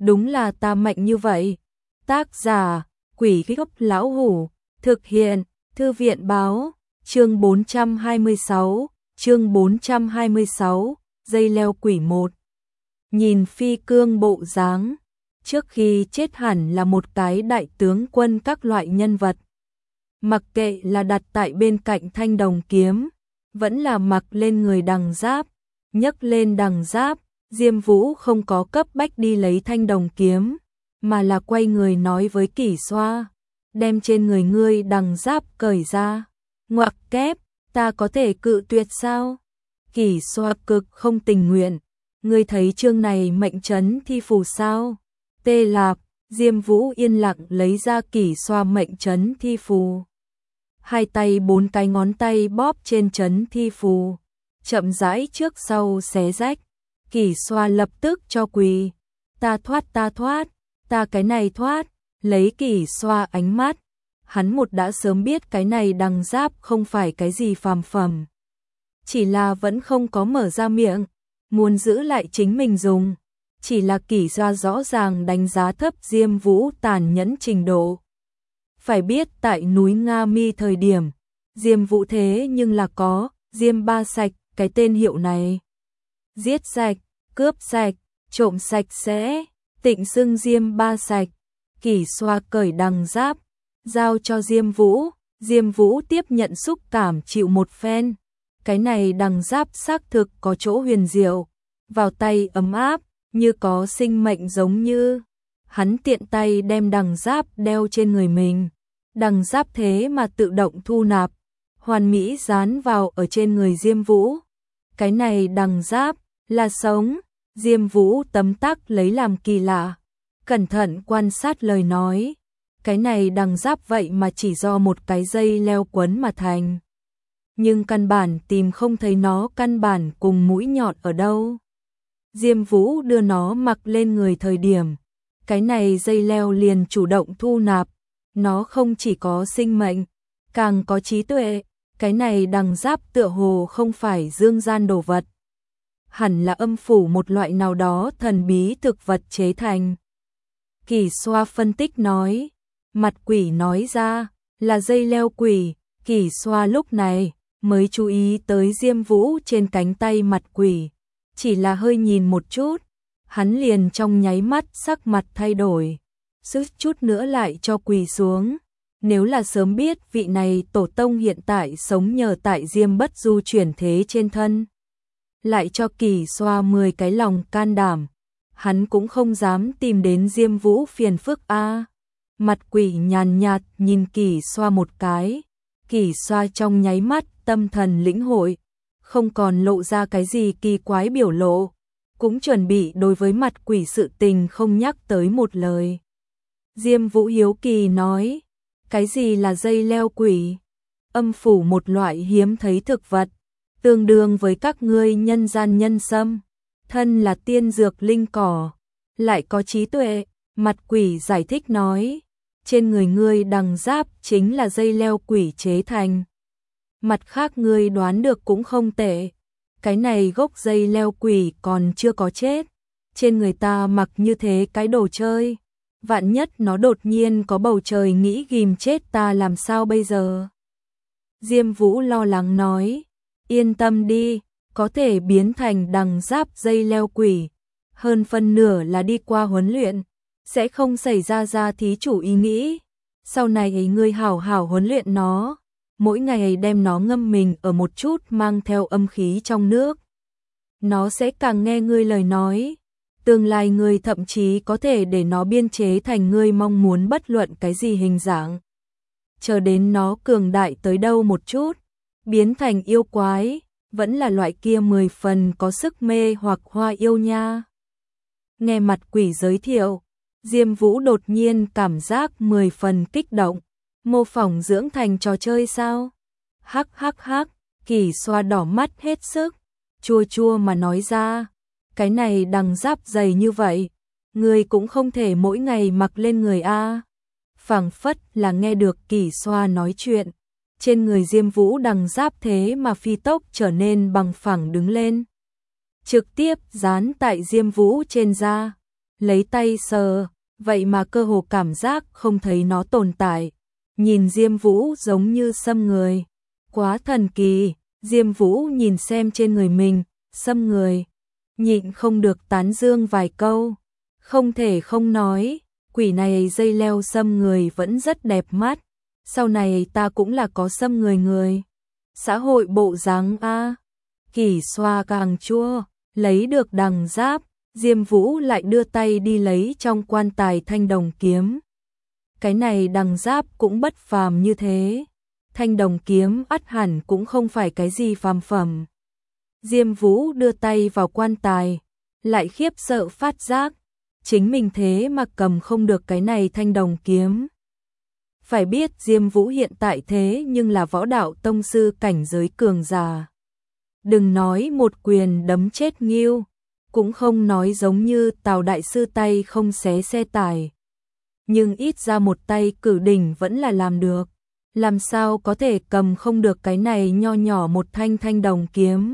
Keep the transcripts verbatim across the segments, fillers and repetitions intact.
đúng là ta mạnh như vậy. Tác giả, Quỷ Gốc Lão Hủ, thực hiện, Thư viện báo, chương bốn trăm hai mươi sáu, chương bốn trăm hai mươi sáu, dây leo quỷ một. Nhìn phi cương bộ dáng, trước khi chết hẳn là một cái đại tướng quân các loại nhân vật. Mặc kệ là đặt tại bên cạnh thanh đồng kiếm, vẫn là mặc lên người đằng giáp, nhấc lên đằng giáp, Diêm Vũ không có cấp bách đi lấy thanh đồng kiếm, mà là quay người nói với Kỷ Xoa, đem trên người ngươi đằng giáp cởi ra. Ngoặc kép, ta có thể cự tuyệt sao? Kỷ Xoa cực không tình nguyện, ngươi thấy chương này mệnh trấn thi phù sao? Tê Lạp, Diêm Vũ yên lặng lấy ra Kỷ Xoa mệnh trấn thi phù. Hai tay bốn cái ngón tay bóp trên trấn thi phù, chậm rãi trước sau xé rách. Kỷ Xoa lập tức cho quỳ, ta thoát ta thoát, ta cái này thoát, lấy Kỷ Xoa ánh mắt. Hắn một đã sớm biết cái này đằng giáp không phải cái gì phàm phẩm. Chỉ là vẫn không có mở ra miệng, muốn giữ lại chính mình dùng. Chỉ là Kỷ Xoa rõ ràng đánh giá thấp Diêm Vũ tàn nhẫn trình độ. Phải biết tại núi Nga Mi thời điểm, Diêm Vũ thế nhưng là có Diêm Ba Sạch cái tên hiệu này. Giết sạch, cướp sạch, trộm sạch sẽ, tịnh xưng Diêm Ba Sạch. Kỷ Xoa cởi đằng giáp, giao cho Diêm Vũ, Diêm Vũ tiếp nhận xúc cảm chịu một phen. Cái này đằng giáp xác thực có chỗ huyền diệu, vào tay ấm áp, như có sinh mệnh giống như. Hắn tiện tay đem đằng giáp đeo trên người mình, đằng giáp thế mà tự động thu nạp, hoàn mỹ dán vào ở trên người Diêm Vũ. Cái này đằng giáp là sống, Diêm Vũ tấm tắc lấy làm kỳ lạ, cẩn thận quan sát lời nói. Cái này đằng giáp vậy mà chỉ do một cái dây leo quấn mà thành. Nhưng căn bản tìm không thấy nó căn bản cùng mũi nhọn ở đâu. Diêm Vũ đưa nó mặc lên người thời điểm, cái này dây leo liền chủ động thu nạp. Nó không chỉ có sinh mệnh, càng có trí tuệ. Cái này đằng giáp tựa hồ không phải dương gian đồ vật, hẳn là âm phủ một loại nào đó thần bí thực vật chế thành. Kỷ Xoa phân tích nói, mặt quỷ nói ra là dây leo quỷ. Kỷ Xoa lúc này mới chú ý tới Diêm Vũ trên cánh tay mặt quỷ, chỉ là hơi nhìn một chút, hắn liền trong nháy mắt sắc mặt thay đổi, suýt chút nữa lại cho quỳ xuống. Nếu là sớm biết vị này tổ tông hiện tại sống nhờ tại Diêm Bất Du chuyển thế trên thân, lại cho Kỷ Xoa mười cái lòng can đảm, hắn cũng không dám tìm đến Diêm Vũ phiền phức a. Mặt quỷ nhàn nhạt nhìn Kỷ Xoa một cái, Kỷ Xoa trong nháy mắt tâm thần lĩnh hội, không còn lộ ra cái gì kỳ quái biểu lộ, cũng chuẩn bị đối với mặt quỷ sự tình không nhắc tới một lời. Diêm Vũ hiếu kỳ nói, cái gì là dây leo quỷ? Âm phủ một loại hiếm thấy thực vật, tương đương với các ngươi nhân gian nhân sâm, thân là tiên dược linh cỏ, lại có trí tuệ. Mặt quỷ giải thích nói, trên người ngươi đằng giáp chính là dây leo quỷ chế thành. Mặt khác ngươi đoán được cũng không tệ, cái này gốc dây leo quỷ còn chưa có chết, trên người ta mặc như thế cái đồ chơi, vạn nhất nó đột nhiên có bầu trời nghĩ ghim chết ta làm sao bây giờ? Diêm Vũ lo lắng nói, yên tâm đi, có thể biến thành đằng giáp dây leo quỷ, hơn phân nửa là đi qua huấn luyện, sẽ không xảy ra ra thí chủ ý nghĩ. Sau này ấy ngươi hảo hảo huấn luyện nó, mỗi ngày đem nó ngâm mình ở một chút mang theo âm khí trong nước. Nó sẽ càng nghe ngươi lời nói, tương lai ngươi thậm chí có thể để nó biên chế thành ngươi mong muốn bất luận cái gì hình dạng. Chờ đến nó cường đại tới đâu một chút, biến thành yêu quái, vẫn là loại kia mười phần có sức mê hoặc hoa yêu nha. Nghe mặt quỷ giới thiệu, Diêm Vũ đột nhiên cảm giác mười phần kích động, mô phỏng dưỡng thành trò chơi sao? Hắc hắc hắc, Kỷ Xoa đỏ mắt hết sức, chua chua mà nói ra, cái này đằng giáp dày như vậy, người cũng không thể mỗi ngày mặc lên người a. Phảng phất là nghe được Kỷ Xoa nói chuyện, trên người Diêm Vũ đằng giáp thế mà phi tốc trở nên bằng phẳng đứng lên, trực tiếp dán tại Diêm Vũ trên da. lấy tay sờ, vậy mà cơ hồ cảm giác không thấy nó tồn tại. Nhìn Diêm Vũ giống như xăm người, quá thần kỳ. Diêm Vũ nhìn xem trên người mình, xăm người, nhịn không được tán dương vài câu, không thể không nói, quỷ này dây leo xăm người vẫn rất đẹp mắt, sau này ta cũng là có xăm người người. Xã hội bộ dáng a. Kỷ Xoa càng chua, lấy được đằng giáp, Diêm Vũ lại đưa tay đi lấy trong quan tài thanh đồng kiếm. Cái này đằng giáp cũng bất phàm như thế. Thanh đồng kiếm ắt hẳn cũng không phải cái gì phàm phẩm. Diêm Vũ đưa tay vào quan tài, lại khiếp sợ phát giác, chính mình thế mà cầm không được cái này thanh đồng kiếm. Phải biết Diêm Vũ hiện tại thế nhưng là võ đạo tông sư cảnh giới cường giả. Đừng nói một quyền đấm chết Ngưu, cũng không nói giống như Tào đại sư tay không xé xe tải. Nhưng ít ra một tay cử đỉnh vẫn là làm được. Làm sao có thể cầm không được cái này nho nhỏ một thanh thanh đồng kiếm.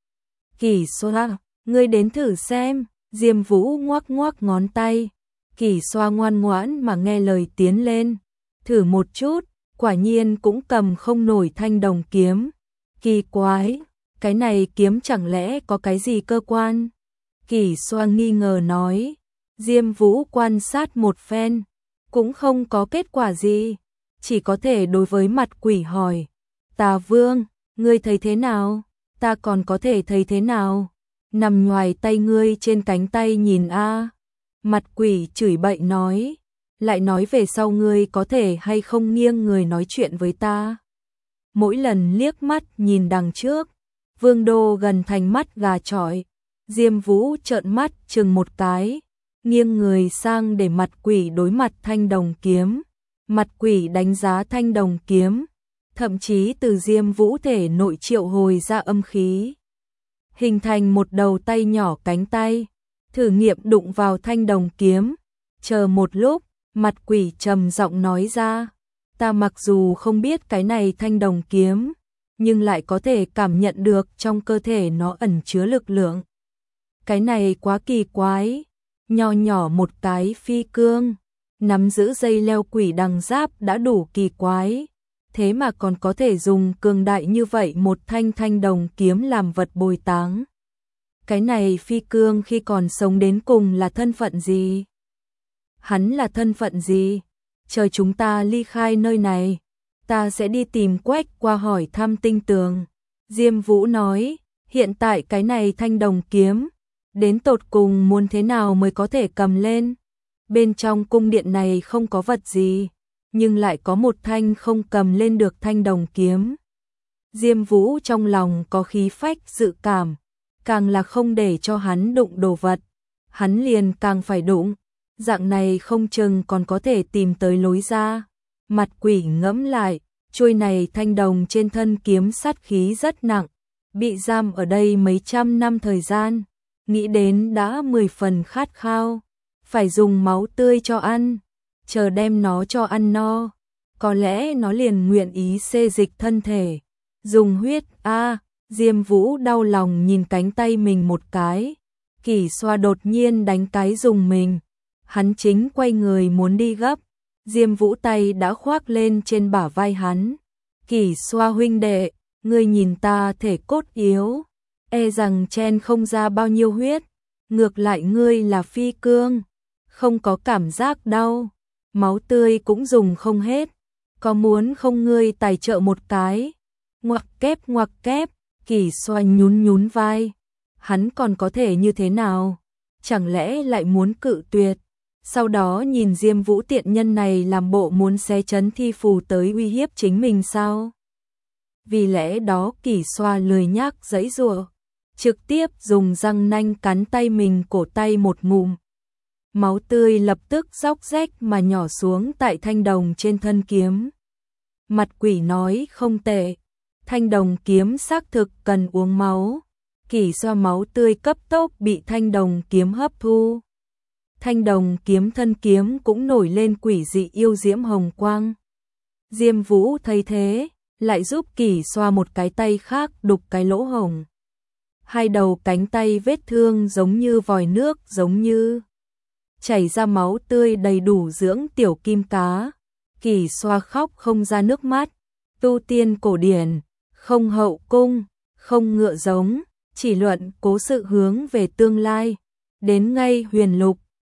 Kỷ Xoa, ngươi đến thử xem. Diêm Vũ ngoắc ngoắc ngón tay. Kỷ Xoa ngoan ngoãn mà nghe lời tiến lên. Thử một chút, quả nhiên cũng cầm không nổi thanh đồng kiếm. Kỳ quái, cái này kiếm chẳng lẽ có cái gì cơ quan? Kỷ Xoa nghi ngờ nói. Diêm Vũ quan sát một phen, cũng không có kết quả gì. Chỉ có thể đối với mặt quỷ hỏi. Tà Vương, ngươi thấy thế nào? Ta còn có thể thấy thế nào? Nằm ngoài tay ngươi trên cánh tay nhìn a. Mặt quỷ chửi bậy nói. Lại nói về sau ngươi có thể hay không nghiêng người nói chuyện với ta. Mỗi lần liếc mắt nhìn đằng trước, Vương Đô gần thành mắt gà chọi. Diêm Vũ trợn mắt chừng một cái, nghiêng người sang để mặt quỷ đối mặt thanh đồng kiếm. Mặt quỷ đánh giá thanh đồng kiếm, thậm chí từ Diêm Vũ thể nội triệu hồi ra âm khí, hình thành một đầu tay nhỏ cánh tay, thử nghiệm đụng vào thanh đồng kiếm. Chờ một lúc, mặt quỷ trầm giọng nói ra, ta mặc dù không biết cái này thanh đồng kiếm, nhưng lại có thể cảm nhận được trong cơ thể nó ẩn chứa lực lượng. Cái này quá kỳ quái, nho nhỏ một cái phi cương, nắm giữ dây leo quỷ đằng giáp đã đủ kỳ quái, thế mà còn có thể dùng cường đại như vậy một thanh thanh đồng kiếm làm vật bồi táng. Cái này phi cương khi còn sống đến cùng là thân phận gì? Hắn là thân phận gì? Chờ chúng ta ly khai nơi này, ta sẽ đi tìm Quách qua hỏi thăm tinh tường. Diêm Vũ nói, hiện tại cái này thanh đồng kiếm, đến tột cùng muốn thế nào mới có thể cầm lên? Bên trong cung điện này không có vật gì, nhưng lại có một thanh không cầm lên được thanh đồng kiếm. Diêm Vũ trong lòng có khí phách dự cảm, càng là không để cho hắn đụng đồ vật, hắn liền càng phải đụng, dạng này không chừng còn có thể tìm tới lối ra. Mặt quỷ ngẫm lại, chuôi này thanh đồng trên thân kiếm sát khí rất nặng, bị giam ở đây mấy trăm năm thời gian, nghĩ đến đã mười phần khát khao, phải dùng máu tươi cho ăn, chờ đem nó cho ăn no, có lẽ nó liền nguyện ý xê dịch thân thể, dùng huyết. A. Diêm Vũ đau lòng nhìn cánh tay mình một cái, Kỷ Xoa đột nhiên đánh cái dùng mình, hắn chính quay người muốn đi gấp, Diêm Vũ tay đã khoác lên trên bả vai hắn. Kỷ Xoa huynh đệ, ngươi nhìn ta thể cốt yếu, e rằng chen không ra bao nhiêu huyết, ngược lại ngươi là phi cương, không có cảm giác đau, máu tươi cũng dùng không hết, có muốn không ngươi tài trợ một cái? Ngoặc kép ngoặc kép, Kỷ Xoa nhún nhún vai, hắn còn có thể như thế nào? Chẳng lẽ lại muốn cự tuyệt? Sau đó nhìn Diêm Vũ tiện nhân này làm bộ muốn xé chấn thi phù tới uy hiếp chính mình sao? Vì lẽ đó Kỷ Xoa lười nhác giãy giụa, trực tiếp dùng răng nanh cắn tay mình cổ tay một ngụm. Máu tươi lập tức róc rách mà nhỏ xuống tại thanh đồng trên thân kiếm. Mặt quỷ nói không tệ, thanh đồng kiếm xác thực cần uống máu. Kỷ Xoa máu tươi cấp tốc bị thanh đồng kiếm hấp thu. Thanh đồng kiếm thân kiếm cũng nổi lên quỷ dị yêu diễm hồng quang. Diêm Vũ thấy thế, lại giúp Kỷ Xoa một cái tay khác đục cái lỗ hổng. Hai đầu cánh tay vết thương giống như vòi nước, giống như chảy ra máu tươi đầy đủ dưỡng tiểu kim cá. Kỳ xoa khóc không ra nước mắt, tu tiên cổ điển, không hậu cung, không ngựa giống, chỉ luận cố sự hướng về tương lai. Đến ngay huyền lục,